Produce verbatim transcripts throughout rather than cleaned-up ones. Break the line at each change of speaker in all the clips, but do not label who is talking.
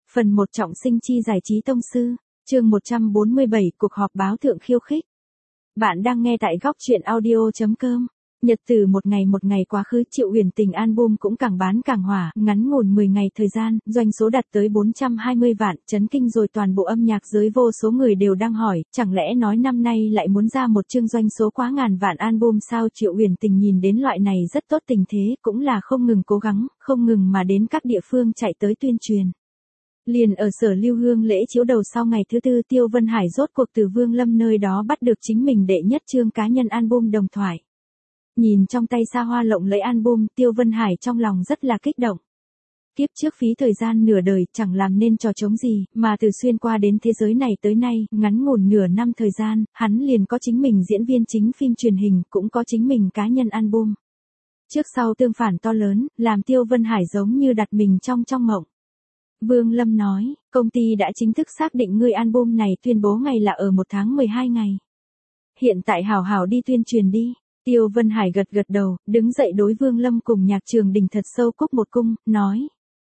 Phần một trọng sinh chi giải trí tông sư, chương một trăm bốn mươi bảy cuộc họp báo thượng khiêu khích. Bạn đang nghe tại góc truyện audio chấm com. Nhật từ một ngày một ngày quá khứ, Triệu Huyền Tình album cũng càng bán càng hỏa, ngắn ngủn mười ngày thời gian, doanh số đạt tới bốn trăm hai mươi vạn, chấn kinh rồi toàn bộ âm nhạc giới. Vô số người đều đang hỏi, chẳng lẽ nói năm nay lại muốn ra một chương doanh số quá ngàn vạn album sao? Triệu Huyền Tình nhìn đến loại này rất tốt tình thế, cũng là không ngừng cố gắng, không ngừng mà đến các địa phương chạy tới tuyên truyền. Liền ở Sở Lưu Hương lễ chiếu đầu sau ngày thứ tư, Tiêu Vân Hải rốt cuộc từ Vương Lâm nơi đó bắt được chính mình đệ nhất chương cá nhân album đồng thoại. Nhìn trong tay xa hoa lộng lẫy album, Tiêu Vân Hải trong lòng rất là kích động. Kiếp trước phí thời gian nửa đời chẳng làm nên trò trống gì, mà từ xuyên qua đến thế giới này tới nay, ngắn ngủn nửa năm thời gian, hắn liền có chính mình diễn viên chính phim truyền hình, cũng có chính mình cá nhân album. Trước sau tương phản to lớn, làm Tiêu Vân Hải giống như đặt mình trong trong mộng. Vương Lâm nói, công ty đã chính thức xác định ngươi album này tuyên bố ngày là ở một tháng mười hai ngày. Hiện tại hảo hảo đi tuyên truyền đi. Tiêu Vân Hải gật gật đầu, đứng dậy đối Vương Lâm cùng Nhạc Trường Đình thật sâu cúc một cung, nói.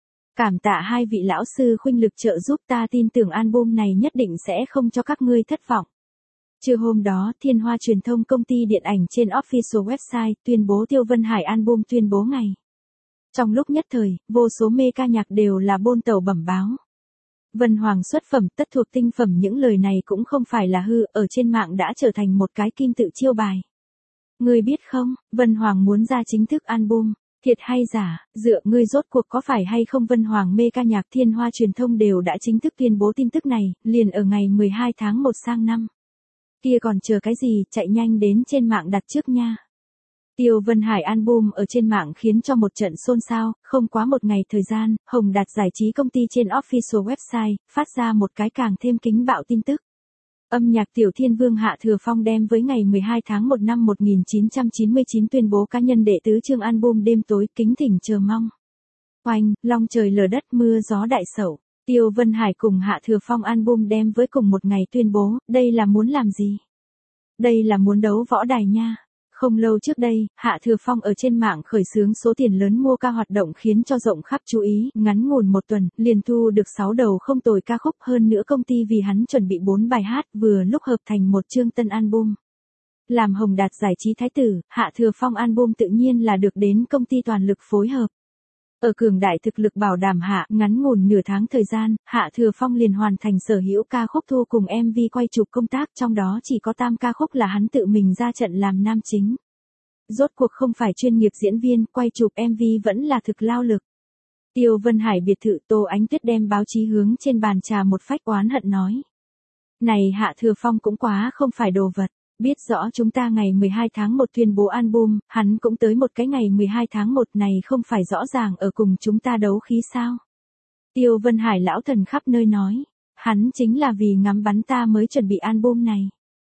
Cảm tạ hai vị lão sư khuynh lực trợ giúp, ta tin tưởng album này nhất định sẽ không cho các ngươi thất vọng. Trưa hôm đó, Thiên Hoa Truyền thông công ty điện ảnh trên official website tuyên bố Tiêu Vân Hải album tuyên bố ngày. Trong lúc nhất thời, vô số mê ca nhạc đều là bôn tàu bẩm báo. Vân Hoàng xuất phẩm, tất thuộc tinh phẩm, những lời này cũng không phải là hư, ở trên mạng đã trở thành một cái kim tự chiêu bài. Ngươi biết không, Vân Hoàng muốn ra chính thức album, thiệt hay giả, dựa ngươi rốt cuộc có phải hay không? Vân Hoàng mê ca nhạc Thiên Hoa Truyền thông đều đã chính thức tuyên bố tin tức này, liền ở ngày mười hai tháng một sang năm. Kia còn chờ cái gì, chạy nhanh đến trên mạng đặt trước nha. Tiêu Vân Hải album ở trên mạng khiến cho một trận xôn xao, không quá một ngày thời gian, Hồng Đạt giải trí công ty trên official website, phát ra một cái càng thêm kính bạo tin tức. Âm nhạc tiểu thiên vương Hạ Thừa Phong đem với ngày mười hai tháng một năm một nghìn chín trăm chín mươi chín tuyên bố cá nhân đệ tứ chương album Đêm Tối, kính thỉnh chờ mong. Oanh, long trời lở đất, mưa gió đại sẩu, Tiêu Vân Hải cùng Hạ Thừa Phong album đem với cùng một ngày tuyên bố, đây là muốn làm gì? Đây là muốn đấu võ đài nha. Không lâu trước đây, Hạ Thừa Phong ở trên mạng khởi xướng số tiền lớn mua ca hoạt động khiến cho rộng khắp chú ý, ngắn ngủn một tuần, liền thu được sáu đầu không tồi ca khúc, hơn nữa công ty vì hắn chuẩn bị bốn bài hát, vừa lúc hợp thành một chương tân album. Làm Hồng Đạt giải trí thái tử, Hạ Thừa Phong album tự nhiên là được đến công ty toàn lực phối hợp. Ở cường đại thực lực bảo đảm hạ, ngắn ngủn nửa tháng thời gian, Hạ Thừa Phong liền hoàn thành sở hữu ca khúc thu cùng em vê quay chụp công tác, trong đó chỉ có tam ca khúc là hắn tự mình ra trận làm nam chính. Rốt cuộc không phải chuyên nghiệp diễn viên, quay chụp em vê vẫn là thực lao lực. Tiêu Vân Hải biệt thự, Tô Ánh Tuyết đem báo chí hướng trên bàn trà một phách, oán hận nói. Này Hạ Thừa Phong cũng quá không phải đồ vật. Biết rõ chúng ta ngày mười hai tháng một tuyên bố album, hắn cũng tới một cái ngày mười hai tháng một này, không phải rõ ràng ở cùng chúng ta đấu khí sao? Tiêu Vân Hải lão thần khắp nơi nói, hắn chính là vì ngắm bắn ta mới chuẩn bị album này.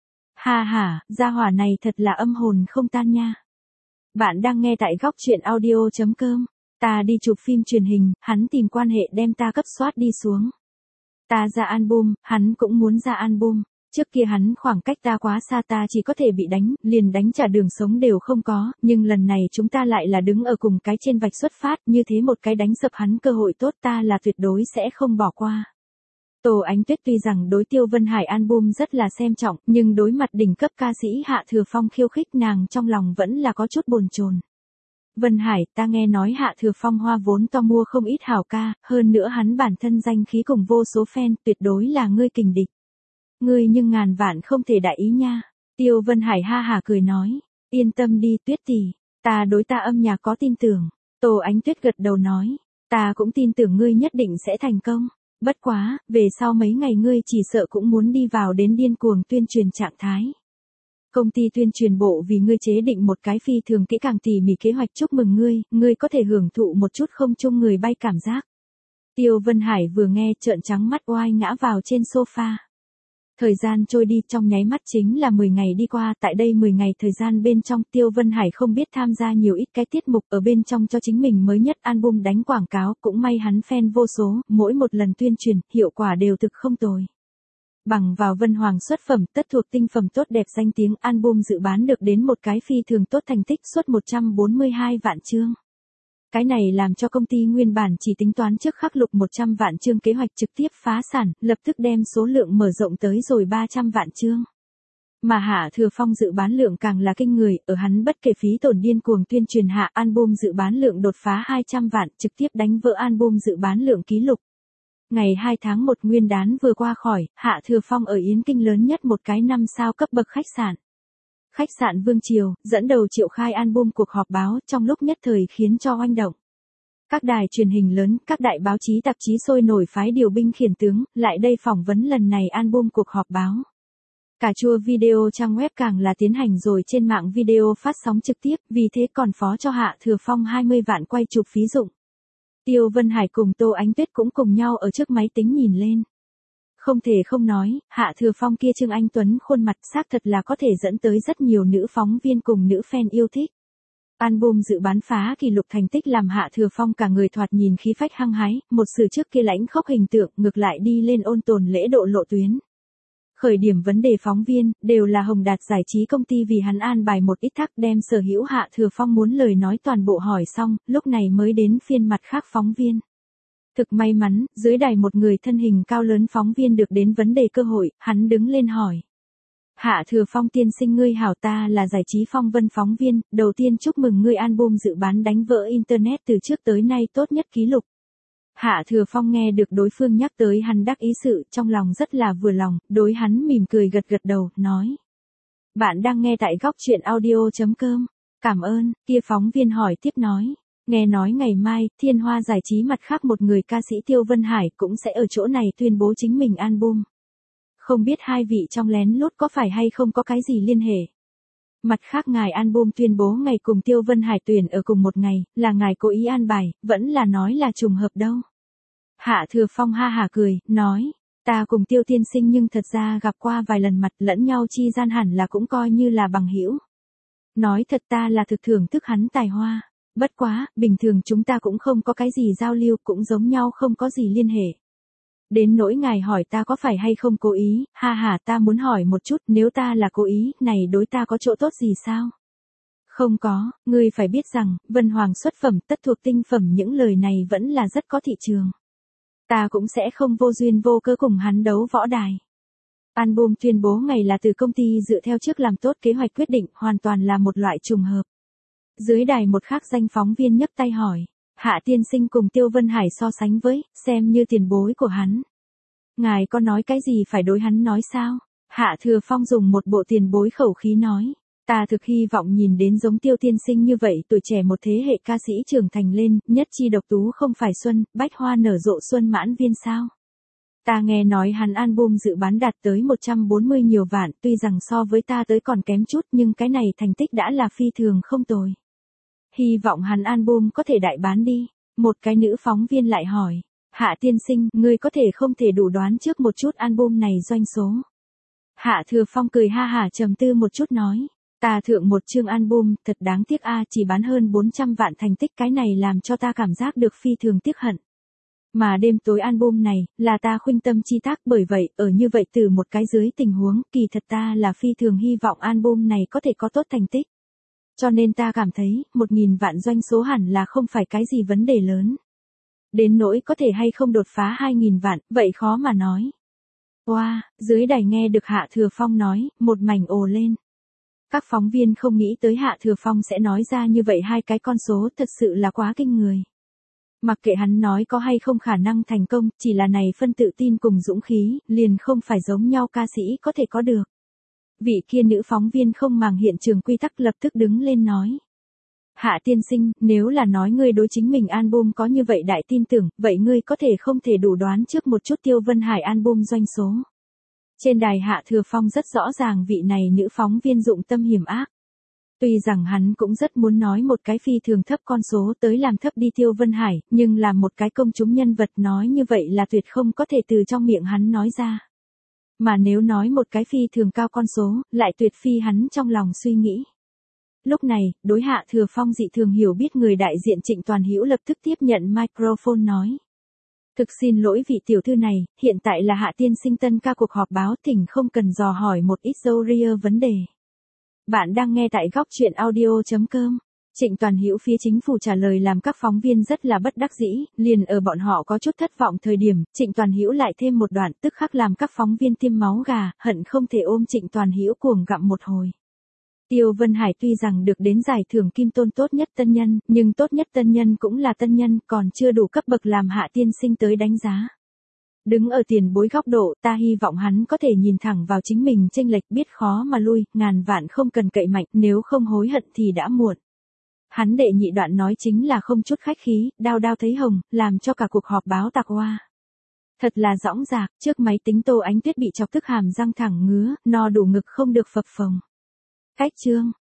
Ha ha, gia hỏa này thật là âm hồn không tan nha. Bạn đang nghe tại góc truyện audio chấm com. Ta đi chụp phim truyền hình, hắn tìm quan hệ đem ta cấp soát đi xuống. Ta ra album, hắn cũng muốn ra album. Trước kia hắn khoảng cách ta quá xa, ta chỉ có thể bị đánh, liền đánh trả đường sống đều không có, nhưng lần này chúng ta lại là đứng ở cùng cái trên vạch xuất phát, như thế một cái đánh sập hắn cơ hội tốt, ta là tuyệt đối sẽ không bỏ qua. Tô Ánh Tuyết tuy rằng đối Tiêu Vân Hải album rất là xem trọng, nhưng đối mặt đỉnh cấp ca sĩ Hạ Thừa Phong khiêu khích, nàng trong lòng vẫn là có chút bồn chồn. Vân Hải, ta nghe nói Hạ Thừa Phong hoa vốn to mua không ít hảo ca, hơn nữa hắn bản thân danh khí cùng vô số fan, tuyệt đối là ngươi kình địch. Ngươi nhưng ngàn vạn không thể đại ý nha. Tiêu Vân Hải ha hả cười nói, yên tâm đi Tuyết tỷ, ta đối ta âm nhạc có tin tưởng. Tô Ánh Tuyết gật đầu nói, ta cũng tin tưởng ngươi nhất định sẽ thành công. Bất quá, về sau mấy ngày ngươi chỉ sợ cũng muốn đi vào đến điên cuồng tuyên truyền trạng thái. Công ty tuyên truyền bộ vì ngươi chế định một cái phi thường kỹ càng tỉ mỉ kế hoạch, chúc mừng ngươi, ngươi có thể hưởng thụ một chút không chung người bay cảm giác. Tiêu Vân Hải vừa nghe trợn trắng mắt, oai ngã vào trên sofa. Thời gian trôi đi trong nháy mắt, chính là mười ngày đi qua, tại đây mười ngày thời gian bên trong, Tiêu Vân Hải không biết tham gia nhiều ít cái tiết mục ở bên trong cho chính mình mới nhất album đánh quảng cáo, cũng may hắn fan vô số, mỗi một lần tuyên truyền, hiệu quả đều thực không tồi. Bằng vào Vân Hoàng xuất phẩm, tất thuộc tinh phẩm tốt đẹp danh tiếng, album dự bán được đến một cái phi thường tốt thành tích, suốt một trăm bốn mươi hai vạn chương. Cái này làm cho công ty nguyên bản chỉ tính toán trước khắc lục một trăm vạn chương kế hoạch trực tiếp phá sản, lập tức đem số lượng mở rộng tới rồi ba trăm vạn chương. Mà Hạ Thừa Phong dự bán lượng càng là kinh người, ở hắn bất kể phí tổn điên cuồng tuyên truyền hạ, album dự bán lượng đột phá hai trăm vạn, trực tiếp đánh vỡ album dự bán lượng ký lục. Ngày hai tháng một nguyên đán vừa qua khỏi, Hạ Thừa Phong ở Yến Kinh lớn nhất một cái năm sao cấp bậc khách sạn. Khách sạn Vương Triều, dẫn đầu triệu khai album cuộc họp báo trong lúc nhất thời khiến cho oanh động. Các đài truyền hình lớn, các đại báo chí tạp chí sôi nổi phái điều binh khiển tướng, lại đây phỏng vấn lần này album cuộc họp báo. Cà chua video trang web càng là tiến hành rồi trên mạng video phát sóng trực tiếp, vì thế còn phó cho Hạ Thừa Phong hai mươi vạn quay chụp phí dụng. Tiêu Vân Hải cùng Tô Ánh Tuyết cũng cùng nhau ở trước máy tính nhìn lên. Không thể không nói, Hạ Thừa Phong kia Trương Anh Tuấn khuôn mặt xác thật là có thể dẫn tới rất nhiều nữ phóng viên cùng nữ fan yêu thích. Album dự bán phá kỷ lục thành tích làm Hạ Thừa Phong cả người thoạt nhìn khí phách hăng hái, một sự trước kia lãnh khốc hình tượng ngược lại đi lên ôn tồn lễ độ lộ tuyến. Khởi điểm vấn đề phóng viên, đều là Hồng Đạt giải trí công ty vì hắn an bài một ít thắc đem sở hữu Hạ Thừa Phong muốn lời nói toàn bộ hỏi xong, lúc này mới đến phiên mặt khác phóng viên. Thực may mắn, dưới đài một người thân hình cao lớn phóng viên được đến vấn đề cơ hội, hắn đứng lên hỏi. Hạ Thừa Phong tiên sinh ngươi hảo, ta là giải trí phong vân phóng viên, đầu tiên chúc mừng ngươi album dự bán đánh vỡ Internet từ trước tới nay tốt nhất ký lục. Hạ Thừa Phong nghe được đối phương nhắc tới hắn đắc ý sự, trong lòng rất là vừa lòng, đối hắn mỉm cười gật gật đầu, nói. Bạn đang nghe tại góc truyện audio chấm com. Cảm ơn, kia phóng viên hỏi tiếp nói. Nghe nói ngày mai, Thiên Hoa giải trí mặt khác một người ca sĩ Tiêu Vân Hải cũng sẽ ở chỗ này tuyên bố chính mình album. Không biết hai vị trong lén lút có phải hay không có cái gì liên hệ. Mặt khác ngài album tuyên bố ngày cùng Tiêu Vân Hải tuyển ở cùng một ngày, là ngài cố ý an bài, vẫn là nói là trùng hợp đâu. Hạ Thừa Phong ha hả cười, nói, ta cùng Tiêu tiên sinh nhưng thật ra gặp qua vài lần mặt lẫn nhau chi gian hẳn là cũng coi như là bằng hữu. Nói thật ta là thực thưởng thức hắn tài hoa, bất quá, bình thường chúng ta cũng không có cái gì giao lưu, cũng giống nhau không có gì liên hệ. Đến nỗi ngài hỏi ta có phải hay không cố ý, ha ha ta muốn hỏi một chút, nếu ta là cố ý, này đối ta có chỗ tốt gì sao? Không có, ngươi phải biết rằng, Vân Hoàng xuất phẩm tất thuộc tinh phẩm, những lời này vẫn là rất có thị trường. Ta cũng sẽ không vô duyên vô cớ cùng hắn đấu võ đài. Album tuyên bố ngày là từ công ty dựa theo trước làm tốt kế hoạch quyết định, hoàn toàn là một loại trùng hợp. Dưới đài một khác danh phóng viên nhấc tay hỏi. Hạ tiên sinh cùng Tiêu Vân Hải so sánh với, xem như tiền bối của hắn. Ngài có nói cái gì phải đối hắn nói sao? Hạ Thừa Phong dùng một bộ tiền bối khẩu khí nói. Ta thực hy vọng nhìn đến giống Tiêu tiên sinh như vậy, tuổi trẻ một thế hệ ca sĩ trưởng thành lên, nhất chi độc tú không phải xuân, bách hoa nở rộ xuân mãn viên sao? Ta nghe nói hắn album dự bán đạt tới một trăm bốn mươi nhiều vạn, tuy rằng so với ta tới còn kém chút nhưng cái này thành tích đã là phi thường không tồi. Hy vọng hắn album có thể đại bán đi. Một cái nữ phóng viên lại hỏi. Hạ tiên sinh, ngươi có thể không thể đủ đoán trước một chút album này doanh số. Hạ Thừa Phong cười ha hả trầm tư một chút nói. Ta thượng một chương album, thật đáng tiếc a, chỉ bán hơn bốn trăm vạn, thành tích cái này làm cho ta cảm giác được phi thường tiếc hận. Mà đêm tối album này, là ta khuynh tâm chi tác, bởi vậy, ở như vậy từ một cái dưới tình huống, kỳ thật ta là phi thường hy vọng album này có thể có tốt thành tích. Cho nên ta cảm thấy, một nghìn vạn doanh số hẳn là không phải cái gì vấn đề lớn. Đến nỗi có thể hay không đột phá hai nghìn vạn, vậy khó mà nói. Wow, dưới đài nghe được Hạ Thừa Phong nói, một mảnh ồ lên. Các phóng viên không nghĩ tới Hạ Thừa Phong sẽ nói ra như vậy hai cái con số, thật sự là quá kinh người. Mặc kệ hắn nói có hay không khả năng thành công, chỉ là này phân tự tin cùng dũng khí, liền không phải giống nhau ca sĩ có thể có được. Vị kia nữ phóng viên không màng hiện trường quy tắc lập tức đứng lên nói. Hạ tiên sinh, nếu là nói ngươi đối chính mình album có như vậy đại tin tưởng, vậy ngươi có thể không thể đủ đoán trước một chút Tiêu Vân Hải album doanh số. Trên đài Hạ Thừa Phong rất rõ ràng vị này nữ phóng viên dụng tâm hiểm ác. Tuy rằng hắn cũng rất muốn nói một cái phi thường thấp con số tới làm thấp đi Tiêu Vân Hải, nhưng là một cái công chúng nhân vật nói như vậy là tuyệt không có thể từ trong miệng hắn nói ra. Mà nếu nói một cái phi thường cao con số, lại tuyệt phi hắn trong lòng suy nghĩ. Lúc này, đối Hạ Thừa Phong dị thường hiểu biết người đại diện Trịnh Toàn Hữu lập tức tiếp nhận microphone nói. Thực xin lỗi vị tiểu thư này, hiện tại là Hạ tiên sinh tân ca cuộc họp báo, thỉnh không cần dò hỏi một ít dâu ria vấn đề. Bạn đang nghe tại góc truyện audio chấm com. Trịnh Toàn Hữu phía chính phủ trả lời làm các phóng viên rất là bất đắc dĩ, liền ở bọn họ có chút thất vọng thời điểm, Trịnh Toàn Hữu lại thêm một đoạn tức khắc làm các phóng viên tiêm máu gà, hận không thể ôm Trịnh Toàn Hữu cuồng gặm một hồi. Tiêu Vân Hải tuy rằng được đến giải thưởng Kim Tôn tốt nhất tân nhân, nhưng tốt nhất tân nhân cũng là tân nhân, còn chưa đủ cấp bậc làm Hạ tiên sinh tới đánh giá. Đứng ở tiền bối góc độ, ta hy vọng hắn có thể nhìn thẳng vào chính mình chênh lệch, biết khó mà lui, ngàn vạn không cần cậy mạnh, nếu không hối hận thì đã muộn. Hắn đệ nhị đoạn nói chính là không chút khách khí, đao đao thấy hồng, làm cho cả cuộc họp báo tạc hoa. Thật là dõng dạc, trước máy tính Tô Ánh Tuyết bị chọc tức hàm răng thẳng ngứa, no đủ ngực không được phập phồng. Cách chương